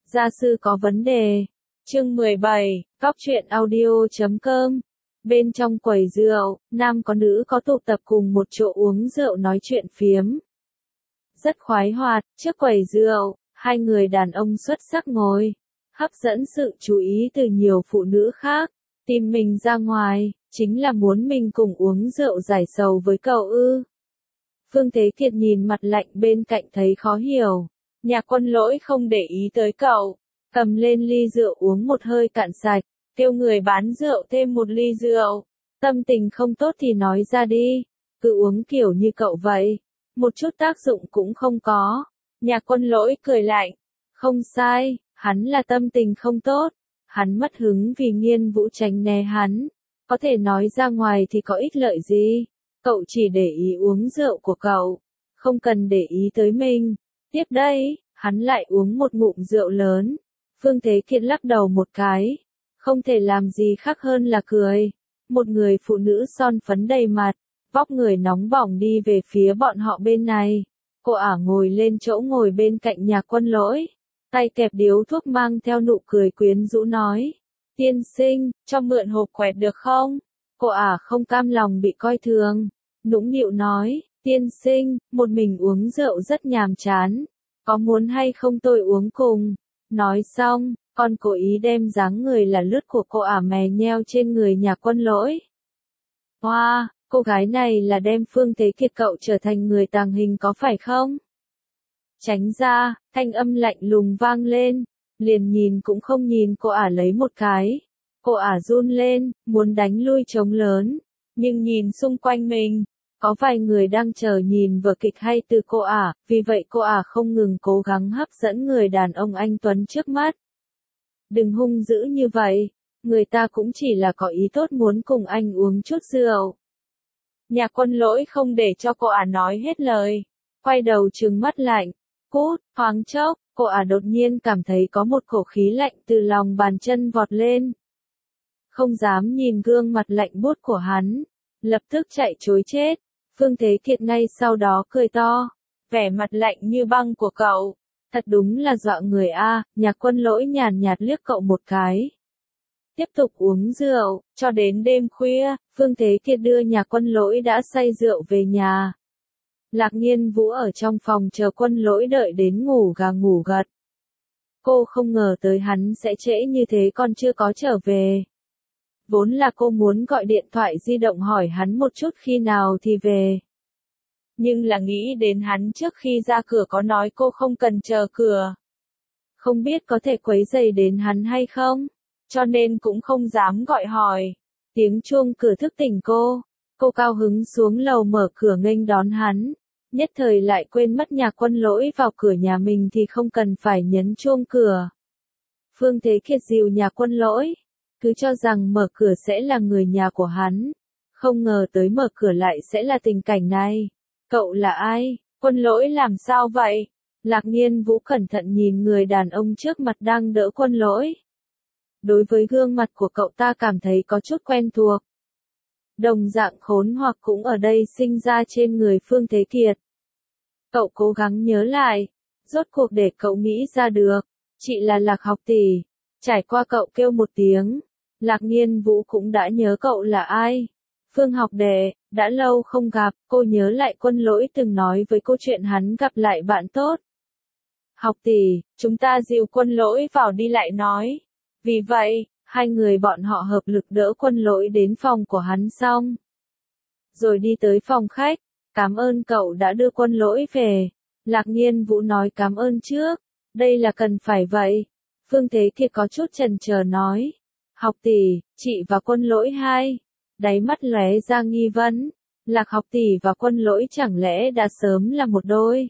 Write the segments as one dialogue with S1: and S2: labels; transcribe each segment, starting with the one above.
S1: Gia sư có vấn đề. Chương 17, Góc truyện audio.com. Bên trong quầy rượu, nam có nữ có tụ tập cùng một chỗ uống rượu nói chuyện phiếm. Rất khoái hoạt, trước quầy rượu, hai người đàn ông xuất sắc ngồi, hấp dẫn sự chú ý từ nhiều phụ nữ khác, tìm mình ra ngoài, chính là muốn mình cùng uống rượu giải sầu với cậu ư. Phương Thế Kiệt nhìn mặt lạnh bên cạnh thấy khó hiểu, Nhạc Quân Lỗi không để ý tới cậu, cầm lên ly rượu uống một hơi cạn sạch, kêu người bán rượu thêm một ly rượu, tâm tình không tốt thì nói ra đi, cứ uống kiểu như cậu vậy, một chút tác dụng cũng không có. Nhạc Quân Lỗi cười lạnh, không sai, hắn là tâm tình không tốt, hắn mất hứng vì Nghiên Vũ tránh né hắn, có thể nói ra ngoài thì có ích lợi gì, cậu chỉ để ý uống rượu của cậu, không cần để ý tới mình. Tiếp đây, hắn lại uống một ngụm rượu lớn, Phương Thế Kiệt lắc đầu một cái, không thể làm gì khác hơn là cười, một người phụ nữ son phấn đầy mặt, vóc người nóng bỏng đi về phía bọn họ bên này. Cô ả ngồi lên chỗ ngồi bên cạnh Nhạc Quân Lỗi, tay kẹp điếu thuốc mang theo nụ cười quyến rũ nói, tiên sinh, cho mượn hộp quẹt được không? Cô ả không cam lòng bị coi thường, nũng nịu nói, tiên sinh, một mình uống rượu rất nhàm chán, có muốn hay không tôi uống cùng? Nói xong, còn cố ý đem dáng người là lướt của cô ả mè nheo trên người Nhạc Quân Lỗi. Hoa, cô gái này là đem Phương Thế Kiệt cậu trở thành người tàng hình có phải không? Tránh ra, thanh âm lạnh lùng vang lên, liền nhìn cũng không nhìn cô ả lấy một cái. Cô ả run lên, muốn đánh lui trống lớn, nhưng nhìn xung quanh mình, có vài người đang chờ nhìn vở kịch hay từ cô ả, vì vậy cô ả không ngừng cố gắng hấp dẫn người đàn ông anh tuấn trước mắt. Đừng hung dữ như vậy, người ta cũng chỉ là có ý tốt muốn cùng anh uống chút rượu. Nhạc Quân Lỗi không để cho cô ả nói hết lời, quay đầu trừng mắt lạnh, cút, thoáng chốc, cô ả đột nhiên cảm thấy có một cổ khí lạnh từ lòng bàn chân vọt lên. Không dám nhìn gương mặt lạnh buốt của hắn, lập tức chạy trối chết. Phương Thế Kiệt ngay sau đó cười to, vẻ mặt lạnh như băng của cậu, thật đúng là dọa người a. Nhạc Quân Lỗi nhàn nhạt liếc cậu một cái. Tiếp tục uống rượu, cho đến đêm khuya, Phương Thế Kiệt đưa Nhạc Quân Lỗi đã say rượu về nhà. Lạc Nghiên Vũ ở trong phòng chờ Quân Lỗi đợi đến ngủ gà ngủ gật. Cô không ngờ tới hắn sẽ trễ như thế còn chưa có trở về. Vốn là cô muốn gọi điện thoại di động hỏi hắn một chút khi nào thì về. Nhưng là nghĩ đến hắn trước khi ra cửa có nói cô không cần chờ cửa. Không biết có thể quấy rầy đến hắn hay không, cho nên cũng không dám gọi hỏi. Tiếng chuông cửa thức tỉnh cô cao hứng xuống lầu mở cửa nghênh đón hắn. Nhất thời lại quên mất Nhạc Quân Lỗi vào cửa nhà mình thì không cần phải nhấn chuông cửa. Phương Thế Kiệt dìu Nhạc Quân Lỗi, cứ cho rằng mở cửa sẽ là người nhà của hắn, không ngờ tới mở cửa lại sẽ là tình cảnh này. Cậu là ai? Quân Lỗi làm sao vậy? Lạc Nghiên Vũ cẩn thận nhìn người đàn ông trước mặt đang đỡ Quân Lỗi. Đối với gương mặt của cậu ta cảm thấy có chút quen thuộc. Đồng dạng khốn hoặc cũng ở đây sinh ra trên người Phương Thế Kiệt. Cậu cố gắng nhớ lại, rốt cuộc để cậu nghĩ ra được, chị là Lạc học tỷ. Trải qua cậu kêu một tiếng, Lạc Nghiên Vũ cũng đã nhớ cậu là ai. Phương học đệ, đã lâu không gặp, cô nhớ lại Quân Lỗi từng nói với cô chuyện hắn gặp lại bạn tốt. Học tỷ, chúng ta dìu Quân Lỗi vào đi lại nói. Vì vậy, hai người bọn họ hợp lực đỡ Quân Lỗi đến phòng của hắn xong. Rồi đi tới phòng khách, cảm ơn cậu đã đưa Quân Lỗi về. Lạc Nghiên Vũ nói cảm ơn trước, đây là cần phải vậy. Phương Thế Kiệt có chút chần chờ nói, học tỷ, chị và Quân Lỗi hai, đáy mắt lóe ra nghi vấn, Lạc học tỷ và Quân Lỗi chẳng lẽ đã sớm là một đôi?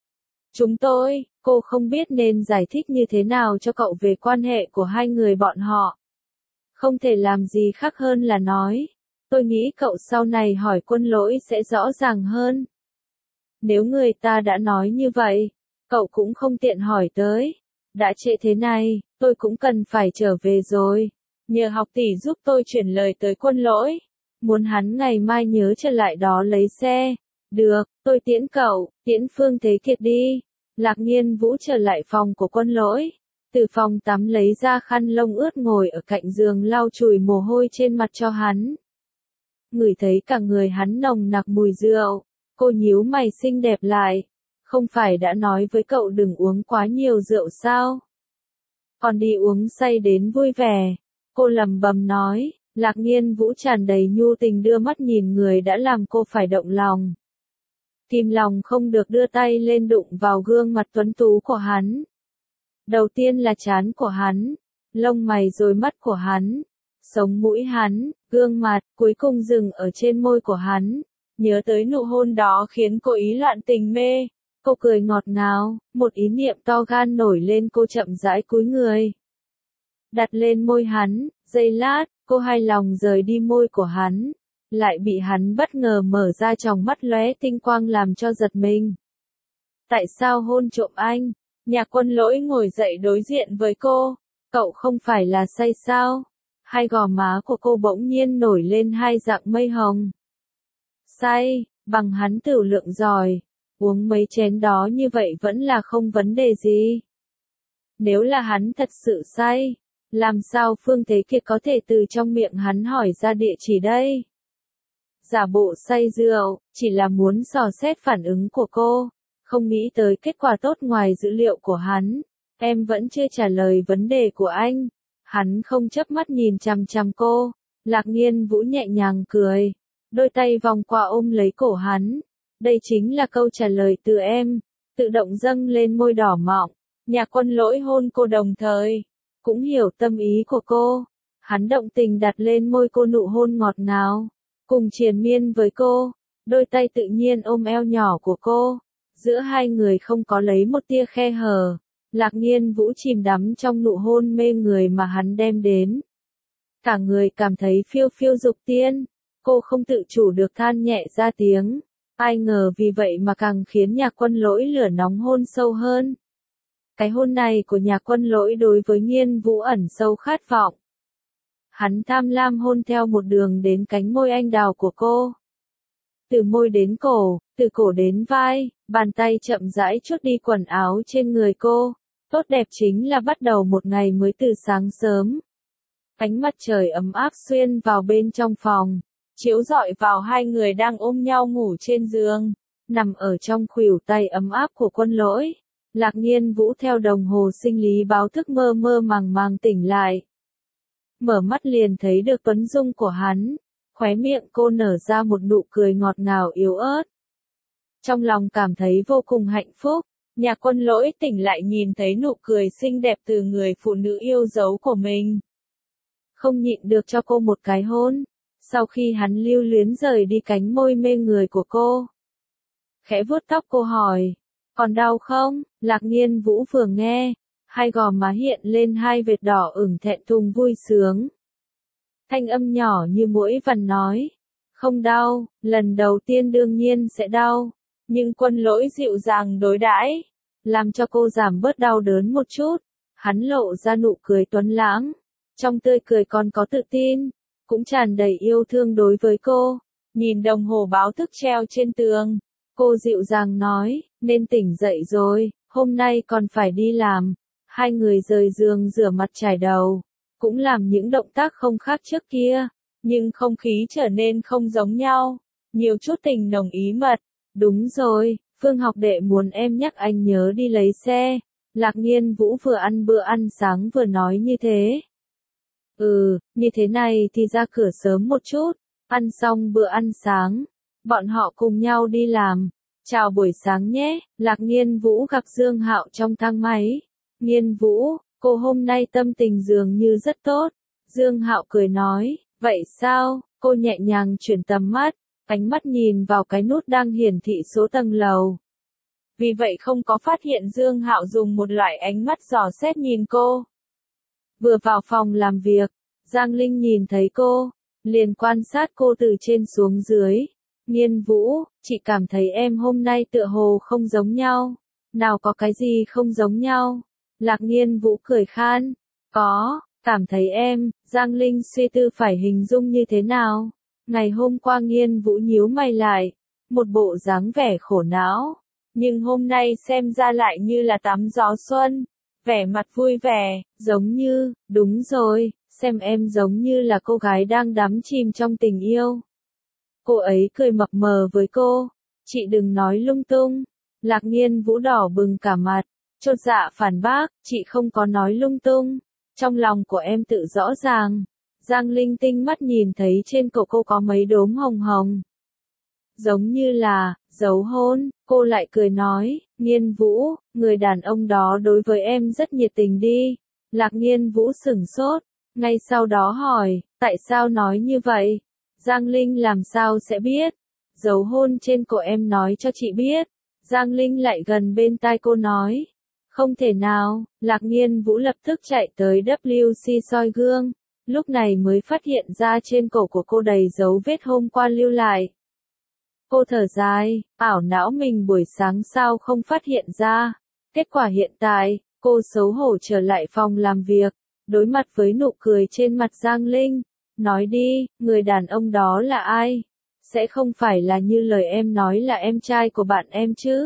S1: Cô không biết nên giải thích như thế nào cho cậu về quan hệ của hai người bọn họ. Không thể làm gì khác hơn là nói, tôi nghĩ cậu sau này hỏi Quân Lỗi sẽ rõ ràng hơn. Nếu người ta đã nói như vậy, cậu cũng không tiện hỏi tới. Đã trễ thế này, tôi cũng cần phải trở về rồi. Nhờ học tỷ giúp tôi chuyển lời tới Quân Lỗi. Muốn hắn ngày mai nhớ trở lại đó lấy xe. Được, tôi tiễn cậu, tiễn Phương Thế Kiệt đi. Lạc Nghiên Vũ trở lại phòng của Quân Lỗi. từ phòng tắm lấy ra khăn lông ướt ngồi ở cạnh giường lau chùi mồ hôi trên mặt cho hắn. Ngửi thấy cả người hắn nồng nặc mùi rượu, cô nhíu mày xinh đẹp lại. Không phải đã nói với cậu đừng uống quá nhiều rượu sao? Còn đi uống say đến vui vẻ. Cô lẩm bẩm nói, Lạc Nhiên Vũ tràn đầy nhu tình đưa mắt nhìn người đã làm cô phải động lòng. Kìm lòng không được đưa tay lên đụng vào gương mặt tuấn tú của hắn. Đầu tiên là trán của hắn, lông mày rồi mắt của hắn, sống mũi hắn, gương mặt, cuối cùng dừng ở trên môi của hắn. Nhớ tới nụ hôn đó khiến cô ý loạn tình mê. Cô cười ngọt ngào, một ý niệm to gan nổi lên, cô chậm rãi cúi người. Đặt lên môi hắn, giây lát, cô hài lòng rời đi môi của hắn. Lại bị hắn bất ngờ mở ra tròng mắt lóe tinh quang làm cho giật mình. Tại sao hôn trộm anh? Nhạc Quân Lỗi ngồi dậy đối diện với cô. Cậu không phải là say sao? Hai gò má của cô bỗng nhiên nổi lên hai dạng mây hồng. Say, bằng hắn tửu lượng giỏi. Uống mấy chén đó như vậy vẫn là không vấn đề gì. Nếu là hắn thật sự say, làm sao Phương Thế Kiệt có thể từ trong miệng hắn hỏi ra địa chỉ đây? Giả bộ say rượu, chỉ là muốn dò xét phản ứng của cô, không nghĩ tới kết quả tốt ngoài dữ liệu của hắn. Em vẫn chưa trả lời vấn đề của anh. Hắn không chớp mắt nhìn chằm chằm cô. Lạc Nhiên Vũ nhẹ nhàng cười, đôi tay vòng qua ôm lấy cổ hắn. Đây chính là câu trả lời từ em. Tự động dâng lên môi đỏ mọng. Nhạc Quân Lỗi hôn cô đồng thời, cũng hiểu tâm ý của cô. Hắn động tình đặt lên môi cô nụ hôn ngọt ngào, cùng triền miên với cô. Đôi tay tự nhiên ôm eo nhỏ của cô. Giữa hai người không có lấy một tia khe hở. Lạc Nhiên Vũ chìm đắm trong nụ hôn mê người mà hắn đem đến. Cả người cảm thấy phiêu phiêu dục tiên. Cô không tự chủ được than nhẹ ra tiếng. Ai ngờ vì vậy mà càng khiến Nhạc Quân Lỗi lửa nóng hôn sâu hơn. Cái hôn này của Nhạc Quân Lỗi đối với Nhiên Vũ ẩn sâu khát vọng. Hắn tham lam hôn theo một đường đến cánh môi anh đào của cô. Từ môi đến cổ, từ cổ đến vai, bàn tay chậm rãi chuốt đi quần áo trên người cô. Tốt đẹp chính là bắt đầu một ngày mới từ sáng sớm. Ánh mặt trời ấm áp xuyên vào bên trong phòng, chiếu rọi vào hai người đang ôm nhau ngủ trên giường. Nằm ở trong khuỷu tay ấm áp của Quân Lỗi, Lạc Nhiên Vũ theo đồng hồ sinh lý báo thức mơ mơ màng màng tỉnh lại. Mở mắt liền thấy được tuấn dung của hắn, khóe miệng cô nở ra một nụ cười ngọt ngào yếu ớt. Trong lòng cảm thấy vô cùng hạnh phúc. Nhạc Quân Lỗi tỉnh lại nhìn thấy nụ cười xinh đẹp từ người phụ nữ yêu dấu của mình. Không nhịn được cho cô một cái hôn. Sau khi hắn lưu luyến rời đi cánh môi mê người của cô, khẽ vuốt tóc cô hỏi, còn đau không? Lạc Nhiên Vũ vừa nghe, hai gò má hiện lên hai vệt đỏ ửng thẹn thùng vui sướng. Thanh âm nhỏ như muỗi vằn nói, không đau, lần đầu tiên đương nhiên sẽ đau, nhưng Quân Lỗi dịu dàng đối đãi, làm cho cô giảm bớt đau đớn một chút. Hắn lộ ra nụ cười tuấn lãng, trong tươi cười còn có tự tin, cũng tràn đầy yêu thương đối với cô. Nhìn đồng hồ báo thức treo trên tường, cô dịu dàng nói, nên tỉnh dậy rồi, hôm nay còn phải đi làm. Hai người rời giường rửa mặt chải đầu, cũng làm những động tác không khác trước kia, nhưng không khí trở nên không giống nhau, nhiều chút tình nồng ý mật. Đúng rồi, Phương học đệ muốn em nhắc anh nhớ đi lấy xe. Lạc Nhiên Vũ vừa ăn bữa ăn sáng vừa nói như thế. Như thế này thì ra cửa sớm một chút. Ăn xong bữa ăn sáng, bọn họ cùng nhau đi làm. Chào buổi sáng nhé. Lạc Nhiên Vũ gặp Dương Hạo trong thang máy. Nhiên Vũ, cô hôm nay tâm tình dường như rất tốt. Dương Hạo cười nói, vậy sao? Cô nhẹ nhàng chuyển tầm mắt, ánh mắt nhìn vào cái nút đang hiển thị số tầng lầu. Vì vậy không có phát hiện Dương Hạo dùng một loại ánh mắt dò xét nhìn cô. Vừa vào phòng làm việc, Giang Linh nhìn thấy cô, liền quan sát cô từ trên xuống dưới. Nhiên Vũ, chị cảm thấy em hôm nay tựa hồ không giống nhau. Nào có cái gì không giống nhau? Lạc Nhiên Vũ cười khan. Có, cảm thấy em. Giang Linh suy tư phải hình dung như thế nào. Ngày hôm qua Nhiên Vũ nhíu mày lại, một bộ dáng vẻ khổ não. Nhưng hôm nay xem ra lại như là tắm gió xuân. vẻ mặt vui vẻ, giống như, đúng rồi, xem em giống như là cô gái đang đắm chìm trong tình yêu. Cô ấy cười mập mờ với cô, chị đừng nói lung tung. Lạc Nghiên Vũ đỏ bừng cả mặt, chột dạ phản bác, chị không có nói lung tung. Trong lòng của em tự rõ ràng. Giang Linh tinh mắt nhìn thấy trên cổ cô có mấy đốm hồng hồng. Giống như là, dấu hôn, cô lại cười nói, Nghiên Vũ, người đàn ông đó đối với em rất nhiệt tình đi. Lạc Nghiên Vũ sửng sốt, ngay sau đó hỏi, tại sao nói như vậy? Giang Linh làm sao sẽ biết? Dấu hôn trên cổ em nói cho chị biết. Giang Linh lại gần bên tai cô nói. Không thể nào, Lạc Nghiên Vũ lập tức chạy tới WC soi gương. Lúc này mới phát hiện ra trên cổ của cô đầy dấu vết hôm qua lưu lại. Cô thở dài, ảo não mình buổi sáng sao không phát hiện ra. Kết quả hiện tại, cô xấu hổ trở lại phòng làm việc, đối mặt với nụ cười trên mặt Giang Linh. Nói đi, người đàn ông đó là ai? Sẽ không phải là như lời em nói là em trai của bạn em chứ?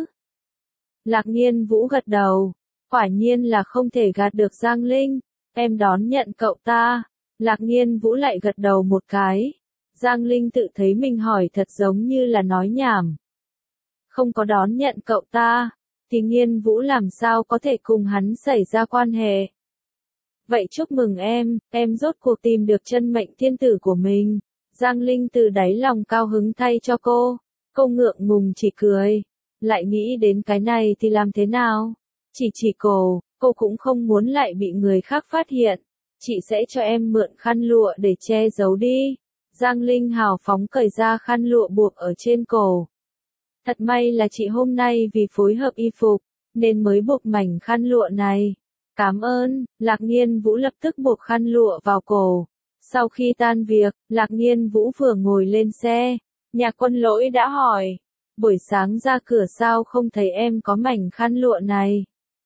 S1: Lạc Nghiên Vũ gật đầu, quả nhiên là không thể gạt được Giang Linh, em đón nhận cậu ta. Lạc Nghiên Vũ lại gật đầu một cái. Giang Linh tự thấy mình hỏi thật giống như là nói nhảm. Không có đón nhận cậu ta, thì Nghiên Vũ làm sao có thể cùng hắn xảy ra quan hệ. Vậy chúc mừng em rốt cuộc tìm được chân mệnh thiên tử của mình. Giang Linh từ đáy lòng cao hứng thay cho cô. Cô ngượng ngùng chỉ cười. Lại nghĩ đến cái này thì làm thế nào? Chỉ cô cũng không muốn lại bị người khác phát hiện. Chị sẽ cho em mượn khăn lụa để che giấu đi. Giang Linh hào phóng cởi ra khăn lụa buộc ở trên cổ. Thật may là chị hôm nay vì phối hợp y phục, nên mới buộc mảnh khăn lụa này. Cảm ơn, Lạc Nghiên Vũ lập tức buộc khăn lụa vào cổ. Sau khi tan việc, Lạc Nghiên Vũ vừa ngồi lên xe, Nhạc Quân Lỗi đã hỏi, buổi sáng ra cửa sao không thấy em có mảnh khăn lụa này.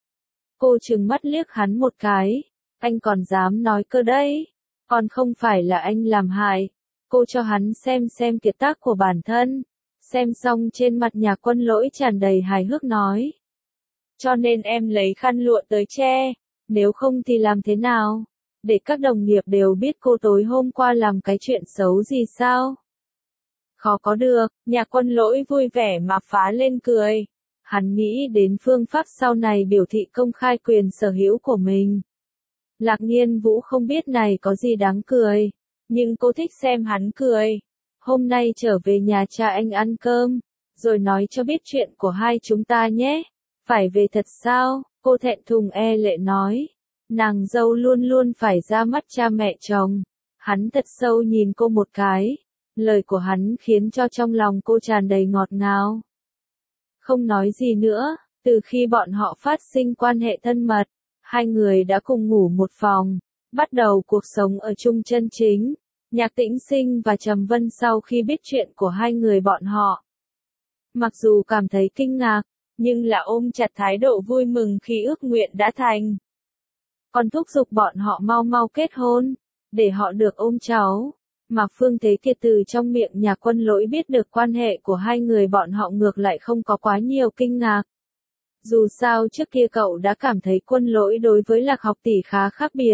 S1: Cô trừng mắt liếc hắn một cái, anh còn dám nói cơ đấy, còn không phải là anh làm hại. Cô cho hắn xem kiệt tác của bản thân, xem xong trên mặt Nhạc Quân Lỗi tràn đầy hài hước nói. Cho nên em lấy khăn lụa tới che, nếu không thì làm thế nào? Để các đồng nghiệp đều biết cô tối hôm qua làm cái chuyện xấu gì sao? Khó có được, Nhạc Quân Lỗi vui vẻ mà phá lên cười. Hắn nghĩ đến phương pháp sau này biểu thị công khai quyền sở hữu của mình. Lạc Nghiên Vũ không biết này có gì đáng cười, nhưng cô thích xem hắn cười. Hôm nay trở về nhà cha anh ăn cơm, rồi nói cho biết chuyện của hai chúng ta nhé. Phải về thật sao? Cô thẹn thùng e lệ nói. Nàng dâu luôn luôn phải ra mắt cha mẹ chồng. Hắn thật sâu nhìn cô một cái. Lời của hắn khiến cho trong lòng cô tràn đầy ngọt ngào. Không nói gì nữa, từ khi bọn họ phát sinh quan hệ thân mật, hai người đã cùng ngủ một phòng, bắt đầu cuộc sống ở chung chân chính. Nhạc Tĩnh Sinh và Trầm Vân sau khi biết chuyện của hai người bọn họ, mặc dù cảm thấy kinh ngạc, nhưng là ôm chặt thái độ vui mừng khi ước nguyện đã thành. Còn thúc giục bọn họ mau mau kết hôn, để họ được ôm cháu. Mà Phương Thế Kiệt từ trong miệng Nhạc Quân Lỗi biết được quan hệ của hai người bọn họ ngược lại không có quá nhiều kinh ngạc. Dù sao trước kia cậu đã cảm thấy Quân Lỗi đối với Lạc Học tỷ khá khác biệt.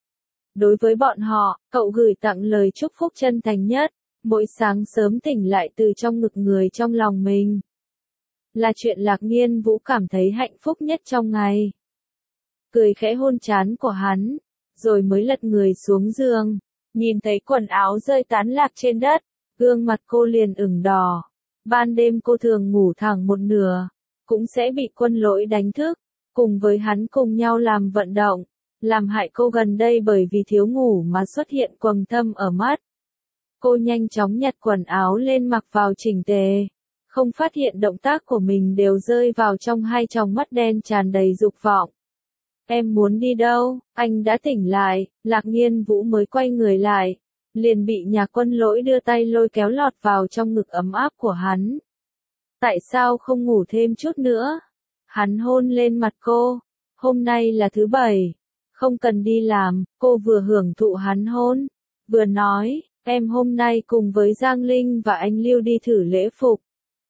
S1: Đối với bọn họ, cậu gửi tặng lời chúc phúc chân thành nhất, mỗi sáng sớm tỉnh lại từ trong ngực người trong lòng mình. Là chuyện Lạc Nghiên Vũ cảm thấy hạnh phúc nhất trong ngày. Cười khẽ hôn trán của hắn, rồi mới lật người xuống giường, nhìn thấy quần áo rơi tán lạc trên đất, gương mặt cô liền ửng đỏ. Ban đêm cô thường ngủ thẳng một nửa, cũng sẽ bị Quân Lỗi đánh thức, cùng với hắn cùng nhau làm vận động, làm hại cô gần đây bởi vì thiếu ngủ mà xuất hiện quầng thâm ở mắt. Cô nhanh chóng nhặt quần áo lên mặc vào chỉnh tề, không phát hiện động tác của mình đều rơi vào trong hai tròng mắt đen tràn đầy dục vọng. Em muốn đi đâu? Anh đã tỉnh lại. Lạc Nghiên Vũ mới quay người lại, liền bị Nhạc Quân Lỗi đưa tay lôi kéo lọt vào trong ngực ấm áp của hắn. Tại sao không ngủ thêm chút nữa? Hắn hôn lên mặt cô. Hôm nay là thứ bảy, không cần đi làm. Cô vừa hưởng thụ hắn hôn, vừa nói, em hôm nay cùng với Giang Linh và anh Lưu đi thử lễ phục.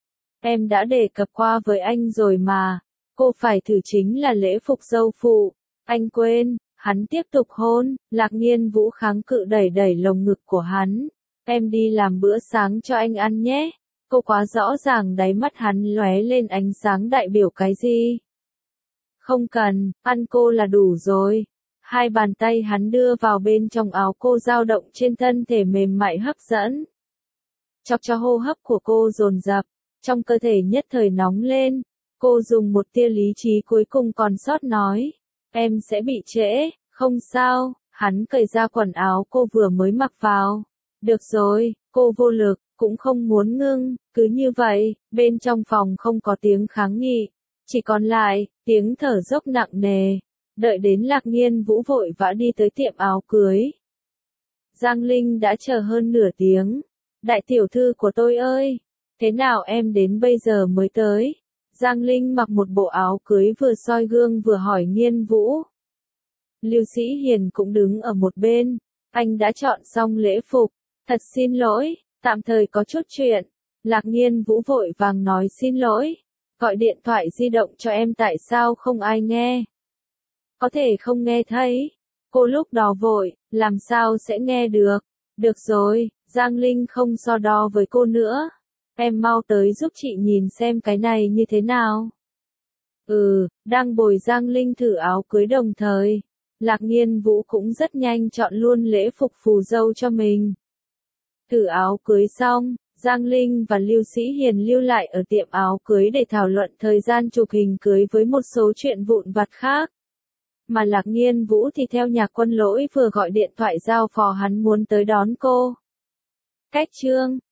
S1: Em đã đề cập qua với anh rồi mà, cô phải thử chính là lễ phục dâu phụ. Anh quên, hắn tiếp tục hôn, Lạc Nghiên Vũ kháng cự đẩy đẩy lồng ngực của hắn. Em đi làm bữa sáng cho anh ăn nhé. Cô quá rõ ràng đáy mắt hắn lóe lên ánh sáng đại biểu cái gì. Không cần, ăn cô là đủ rồi. Hai bàn tay hắn đưa vào bên trong áo cô dao động trên thân thể mềm mại hấp dẫn. Chọc cho hô hấp của cô dồn dập, trong cơ thể nhất thời nóng lên. Cô dùng một tia lý trí cuối cùng còn sót nói. Em sẽ bị trễ, không sao, hắn cởi ra quần áo cô vừa mới mặc vào. Được rồi, cô vô lực, cũng không muốn ngưng, cứ như vậy, bên trong phòng không có tiếng kháng nghị. Chỉ còn lại, tiếng thở dốc nặng nề. Đợi đến Lạc Nghiên Vũ vội vã đi tới tiệm áo cưới. Giang Linh đã chờ hơn nửa tiếng. Đại tiểu thư của tôi ơi, thế nào em đến bây giờ mới tới? Giang Linh mặc một bộ áo cưới vừa soi gương vừa hỏi Nghiên Vũ. Lưu Sĩ Hiền cũng đứng ở một bên. Anh đã chọn xong lễ phục. Thật xin lỗi, tạm thời có chút chuyện. Lạc Nghiên Vũ vội vàng nói xin lỗi. Gọi điện thoại di động cho em tại sao không ai nghe? Có thể không nghe thấy. Cô lúc đó vội, làm sao sẽ nghe được? Được rồi, Giang Linh không so đo với cô nữa. Em mau tới giúp chị nhìn xem cái này như thế nào. Đang bồi Giang Linh thử áo cưới đồng thời. Lạc Nghiên Vũ cũng rất nhanh chọn luôn lễ phục phù dâu cho mình. Thử áo cưới xong, Giang Linh và Lưu Sĩ Hiền lưu lại ở tiệm áo cưới để thảo luận thời gian chụp hình cưới với một số chuyện vụn vặt khác. Mà Lạc Nghiên Vũ thì theo Nhạc Quân Lỗi vừa gọi điện thoại giao phó hắn muốn tới đón cô. Cách chương